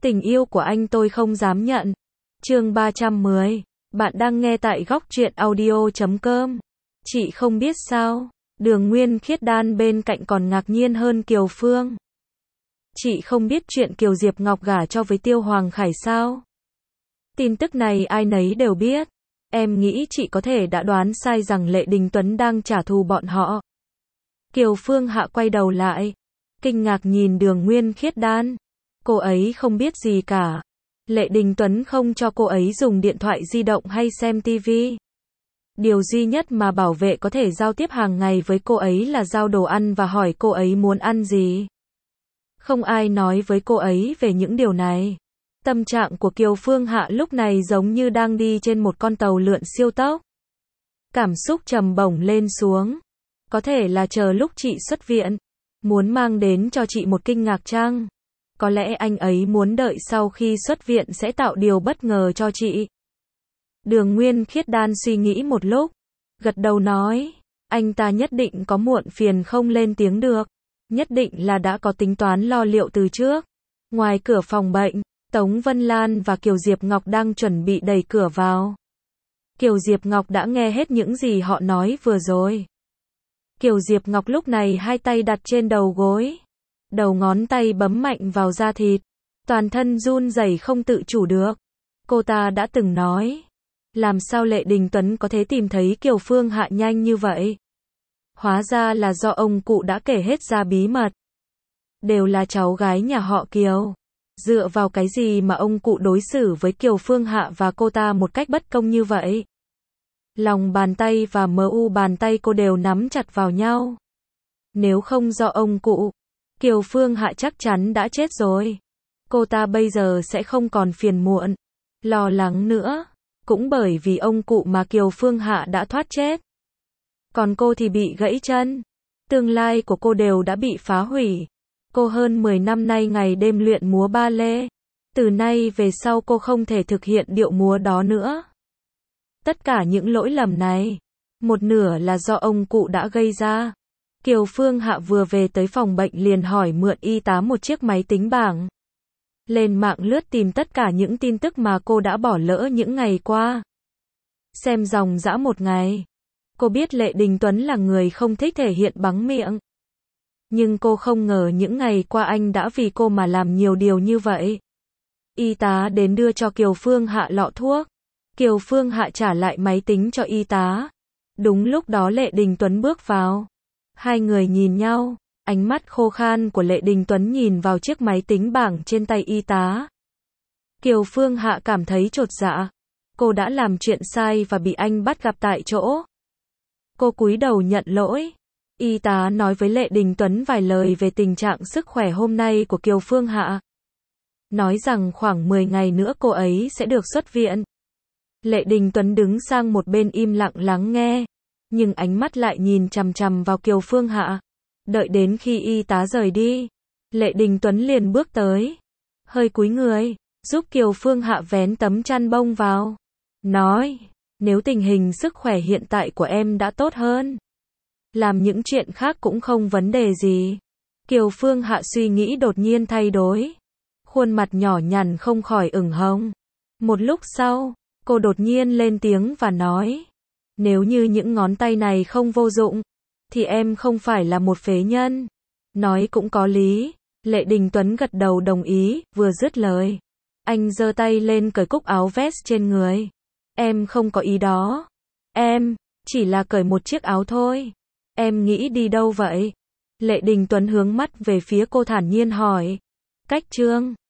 Tình yêu của anh tôi không dám nhận. Chương 310. Bạn đang nghe tại góc truyện audio.com. Chị không biết sao, Đường Nguyên Khiết Đan bên cạnh còn ngạc nhiên hơn Kiều Phương. Chị không biết chuyện Kiều Diệp Ngọc gả cho với Tiêu Hoàng Khải sao? Tin tức này ai nấy đều biết. Em nghĩ chị có thể đã đoán sai rằng Lệ Đình Tuấn đang trả thù bọn họ. Kiều Phương Hạ quay đầu lại, kinh ngạc nhìn Đường Nguyên Khiết Đan. Cô ấy không biết gì cả. Lệ Đình Tuấn không cho cô ấy dùng điện thoại di động hay xem tivi. Điều duy nhất mà bảo vệ có thể giao tiếp hàng ngày với cô ấy là giao đồ ăn và hỏi cô ấy muốn ăn gì. Không ai nói với cô ấy về những điều này. Tâm trạng của Kiều Phương Hạ lúc này giống như đang đi trên một con tàu lượn siêu tốc. Cảm xúc trầm bổng lên xuống. Có thể là chờ lúc chị xuất viện, muốn mang đến cho chị một kinh ngạc chăng? Có lẽ anh ấy muốn đợi sau khi xuất viện sẽ tạo điều bất ngờ cho chị. Đường Nguyên Khiết Đan suy nghĩ một lúc, gật đầu nói, anh ta nhất định có muộn phiền không lên tiếng được, nhất định là đã có tính toán lo liệu từ trước. Ngoài cửa phòng bệnh, Tống Vân Lan và Kiều Diệp Ngọc đang chuẩn bị đẩy cửa vào. Kiều Diệp Ngọc đã nghe hết những gì họ nói vừa rồi. Kiều Diệp Ngọc lúc này hai tay đặt trên đầu gối, đầu ngón tay bấm mạnh vào da thịt, toàn thân run rẩy không tự chủ được. Cô ta đã từng nói, làm sao Lệ Đình Tuấn có thể tìm thấy Kiều Phương Hạ nhanh như vậy? Hóa ra là do ông cụ đã kể hết ra bí mật. Đều là cháu gái nhà họ Kiều. Dựa vào cái gì mà ông cụ đối xử với Kiều Phương Hạ và cô ta một cách bất công như vậy? Lòng bàn tay và mu bàn tay cô đều nắm chặt vào nhau. Nếu không do ông cụ, Kiều Phương Hạ chắc chắn đã chết rồi. Cô ta bây giờ sẽ không còn phiền muộn, lo lắng nữa. Cũng bởi vì ông cụ mà Kiều Phương Hạ đã thoát chết. Còn cô thì bị gãy chân. Tương lai của cô đều đã bị phá hủy. Cô hơn 10 năm nay ngày đêm luyện múa ba lê. Từ nay về sau cô không thể thực hiện điệu múa đó nữa. Tất cả những lỗi lầm này, một nửa là do ông cụ đã gây ra. Kiều Phương Hạ vừa về tới phòng bệnh liền hỏi mượn y tá một chiếc máy tính bảng. Lên mạng lướt tìm tất cả những tin tức mà cô đã bỏ lỡ những ngày qua. Xem dòng dã một ngày. Cô biết Lệ Đình Tuấn là người không thích thể hiện bằng miệng. Nhưng cô không ngờ những ngày qua anh đã vì cô mà làm nhiều điều như vậy. Y tá đến đưa cho Kiều Phương Hạ lọ thuốc. Kiều Phương Hạ trả lại máy tính cho y tá. Đúng lúc đó Lệ Đình Tuấn bước vào. Hai người nhìn nhau. Ánh mắt khô khan của Lệ Đình Tuấn nhìn vào chiếc máy tính bảng trên tay y tá. Kiều Phương Hạ cảm thấy chột dạ. Cô đã làm chuyện sai và bị anh bắt gặp tại chỗ. Cô cúi đầu nhận lỗi. Y tá nói với Lệ Đình Tuấn vài lời về tình trạng sức khỏe hôm nay của Kiều Phương Hạ. Nói rằng khoảng 10 ngày nữa cô ấy sẽ được xuất viện. Lệ Đình Tuấn đứng sang một bên im lặng lắng nghe. Nhưng ánh mắt lại nhìn chằm chằm vào Kiều Phương Hạ. Đợi đến khi y tá rời đi, Lệ Đình Tuấn liền bước tới, hơi cúi người, giúp Kiều Phương Hạ vén tấm chăn bông vào. Nói, nếu tình hình sức khỏe hiện tại của em đã tốt hơn, làm những chuyện khác cũng không vấn đề gì. Kiều Phương Hạ suy nghĩ đột nhiên thay đổi. Khuôn mặt nhỏ nhắn không khỏi ửng hồng. Một lúc sau, cô đột nhiên lên tiếng và nói, nếu như những ngón tay này không vô dụng, thì em không phải là một phế nhân. Nói cũng có lý. Lệ Đình Tuấn gật đầu đồng ý, vừa dứt lời. Anh giơ tay lên cởi cúc áo vest trên người. Em không có ý đó. Em, chỉ là cởi một chiếc áo thôi. Em nghĩ đi đâu vậy? Lệ Đình Tuấn hướng mắt về phía cô thản nhiên hỏi. Cách Trương.